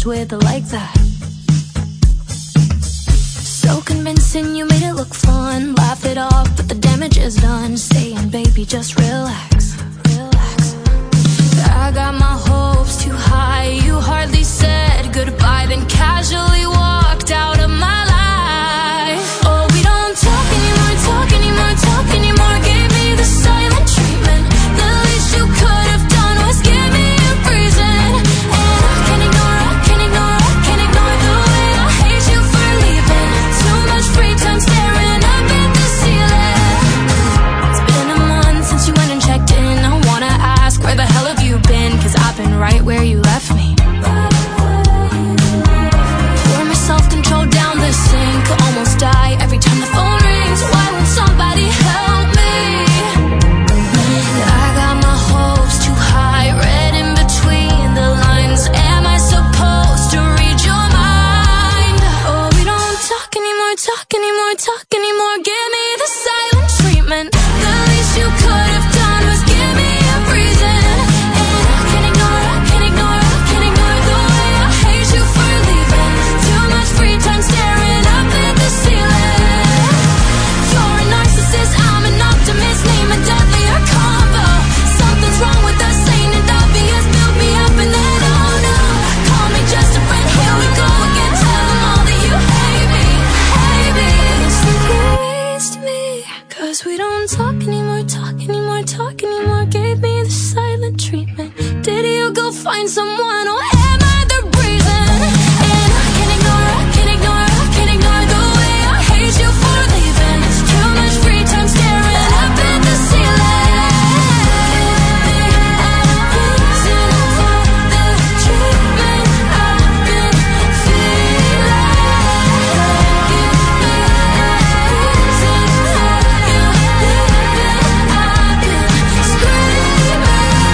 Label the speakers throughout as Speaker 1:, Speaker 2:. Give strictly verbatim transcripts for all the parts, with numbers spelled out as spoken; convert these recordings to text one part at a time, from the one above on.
Speaker 1: with it like that. So convincing, you made it look fun. Laugh it off, but the damage is done. Saying, baby, just relax, relax. I got my hopes too high. You hardly said goodbye, then casually walked out of my life. Oh, we don't talk anymore, talk anymore, talk anymore. Gave me the silent treatment. The least you could have done was give me a reason. And I can't ignore, I can't ignore, I can't ignore the way I hate you for leaving. Too much free time staring up at the ceiling. It's been a month since you went and checked in. I wanna ask, where the hell have you been? Cause I've been right where you left me. Pour my self-control down the sink. Almost die every time the phone rings. Why won't somebody help me? I got my hopes too high, read in between the lines. Am I supposed to read your mind? Oh, we don't talk anymore, talk anymore, talk anymore. Give me the silent treatment. The least you could have done was give me a reason. And I can't ignore, I can't ignore, I can't ignore the way I hate you for leaving. Too much free time staring up at the ceiling. You're a narcissist, I'm an optimist. Name a deadlier combo. Something's wrong with us, ain't it obvious? Build me up and then oh no. Call me just a friend, here we go again. Tell them all that you hate me, hate me. It's like you waste me. Cause we don't talk anymore, talk anymore, talk anymore. Gave me the silent treatment. Did you go find someone or am I the reason? And I can't ignore, I can't ignore, I can't ignore the way I hate you for leaving. Too much free time staring up at the ceiling. Reason for the treatment I've been feeling. Give me a reason for you leaving. I've been screaming.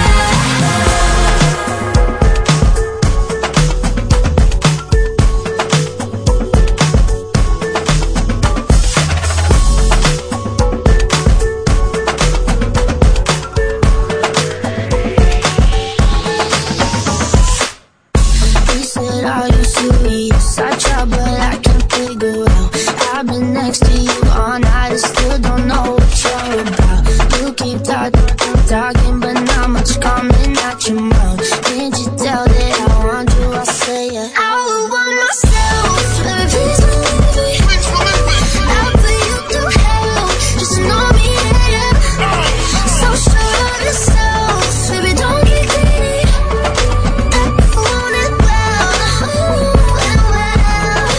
Speaker 2: He said, are you serious? I try, but I can't figure out. I've been next to you all night and still don't know what you're about. You keep talking, talking, but not much coming out your mouth. Can't you tell that I want you? I say it. I would want myself. Baby, please believe me. I'll put you through hell. Just know me, yeah. So sure of yourself. Baby, don't get greedy. I want it well. Ooh, and well.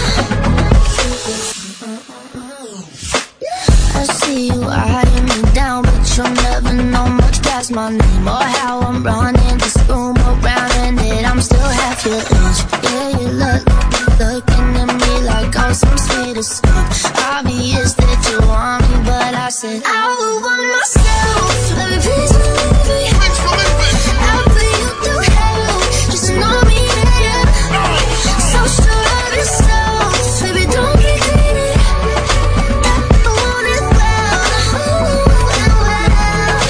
Speaker 2: I see you eyeing me down, but you'll never know much past my name or how I'm running this room around, and that I'm still half your age. Yeah, you look, looking at me like I'm some sweet escape. Obvious that you want me, but I said I would want myself. Baby, please believe me. I'll put you through hell. Just know me, yeah. So sure of yourself. Baby, don't get greedy. I want it well. Ooh, and well.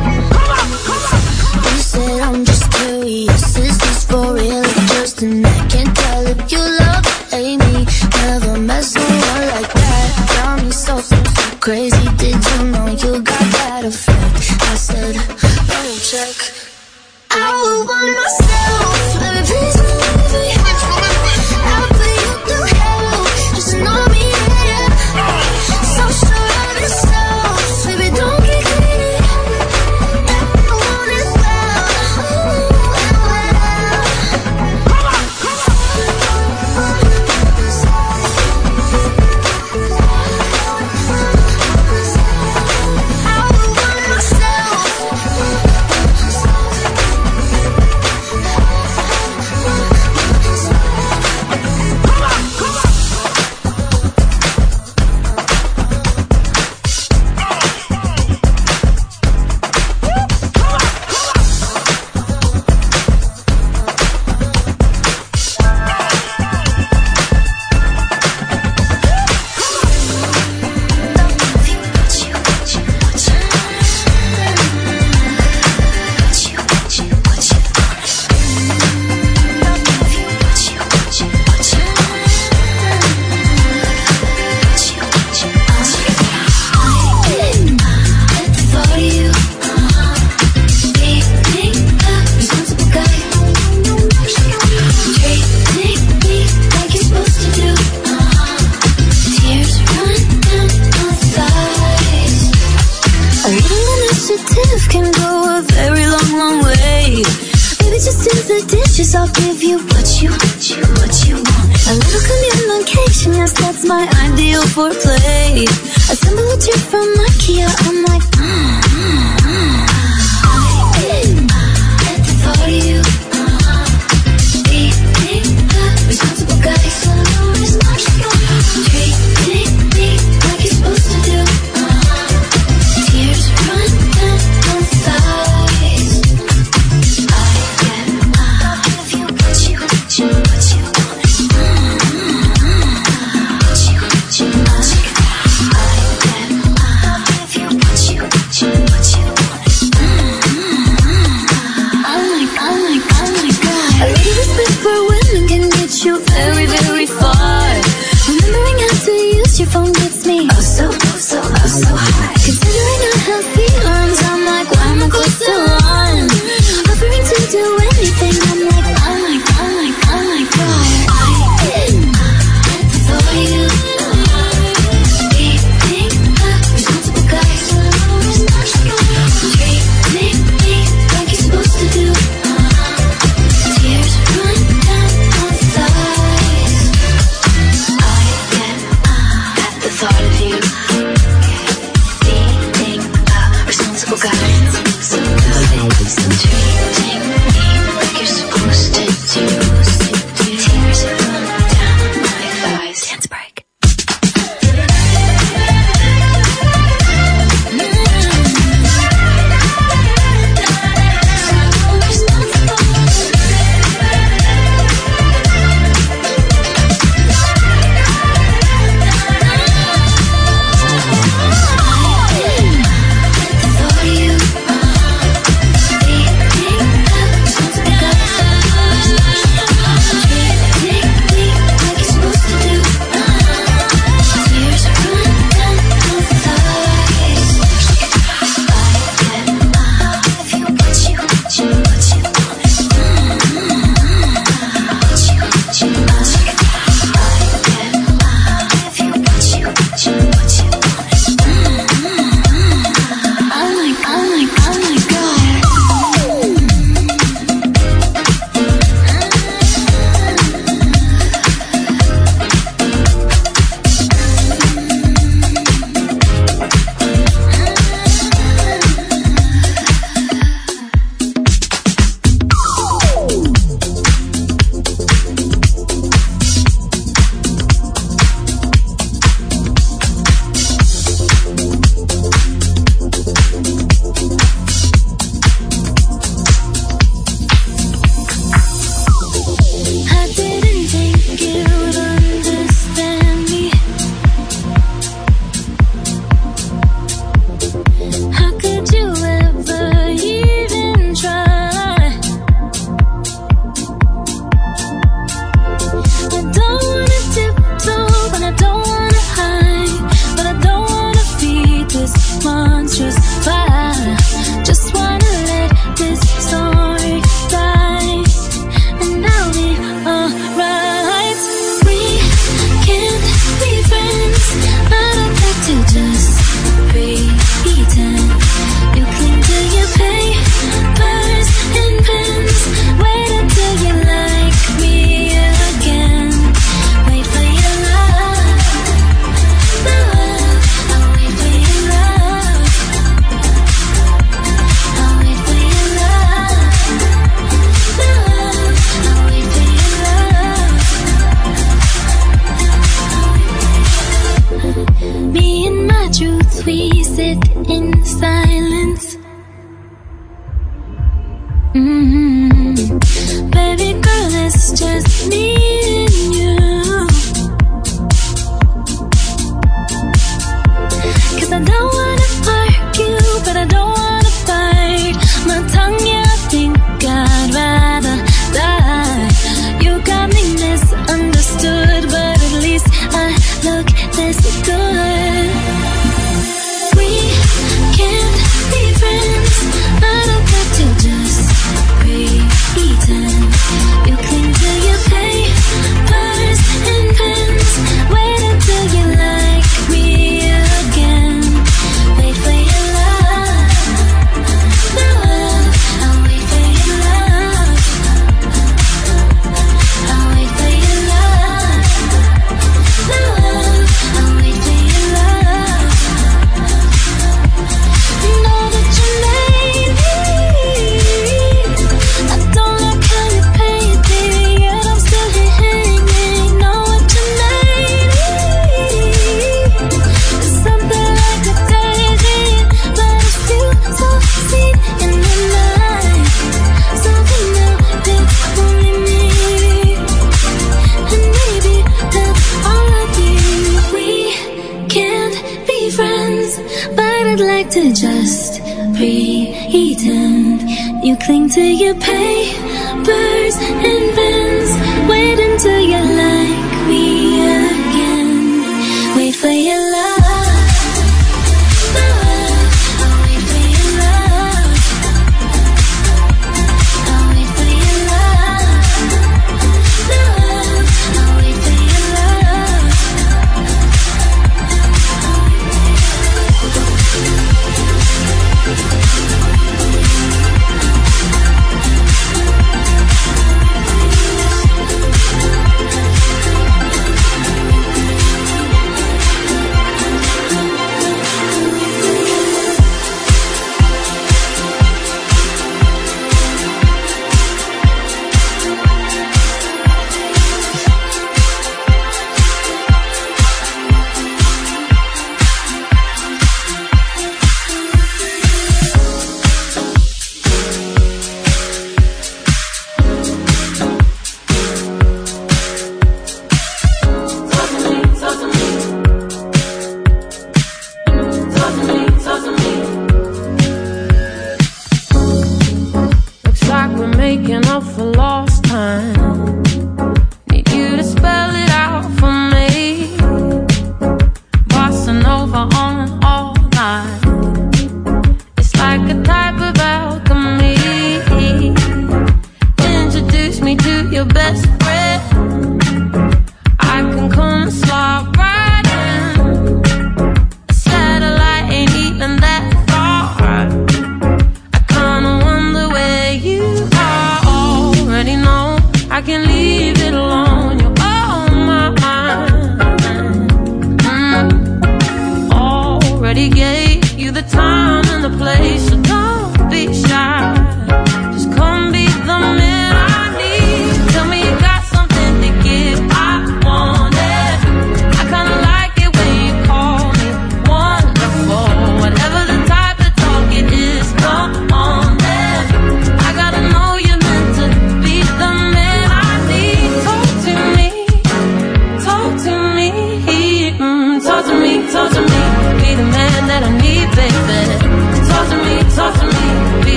Speaker 2: You said I'm just curious. Is this for real or just an act? Can't tell if you love or hate me. Never met someone like that. Got me so, so, so crazy. Did you know you got that effect? I said, let me check. I would want myself. Baby, please believe me. I'll put you through hell. Just know me, yeah. So sure of yourself. Baby, don't get greedy. I want it well. Ooh, and well. the dishes, I'll give you what you, what you, what you want. A little communication, yes, that's my ideal for play. Assemble a chair from IKEA, I'm like, mm, mm, mm. I at the thought of you, uh-huh. Being the responsible guy, so no responsible. Treating me like you're supposed to do, uh-huh. Tears run down my thighs. I get out of you, what you, what you, what you want. Mm-hmm. What you, what you, what you. I get out of you, what you, what you, what you want. Mm-hmm. Oh my, oh my, oh my God. A little respect for women can get you very, very far. Remembering how to use your phone gets me oh so, oh so, oh so high. Considering our healthy arms, I'm like, why am I close to one? Offering to do anything, I'm like, oh my, oh my, oh my God. I get at the thought of you. Being the responsible guy, so no responsible. Treating me like you're supposed to do. Tears run down my thighs. I get at the thought of you. Being a responsible guy, so treating me like you're supposed to do. Tears run down my thighs. Dance break.
Speaker 1: I'd like to just pretend you cling to your papers and pens. Wait until you like me again. Wait for your love.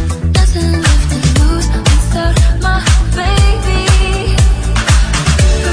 Speaker 2: Nothing left to lose without my baby.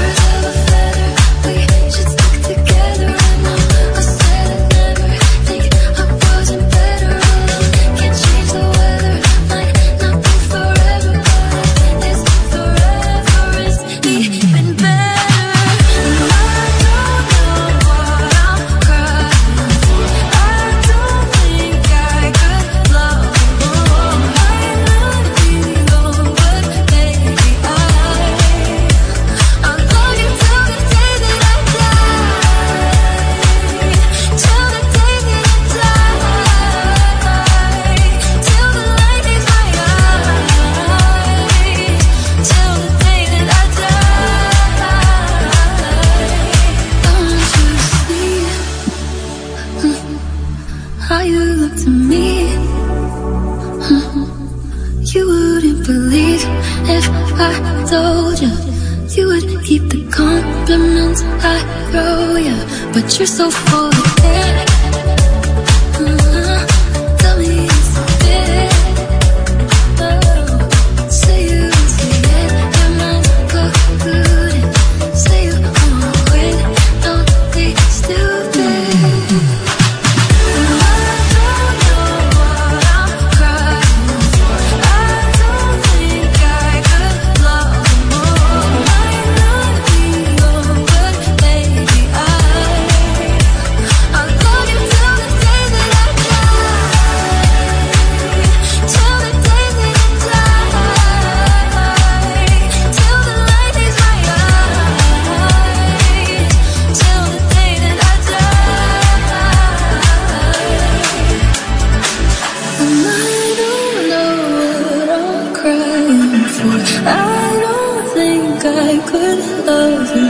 Speaker 1: if I told you you would keep the compliments I throw you, but you're so full of it. Uh-huh. Tell me it's a bit. Oh, say you see it, your mind's polluted. Say you wanna quit, don't be stupid. I don't think I could love you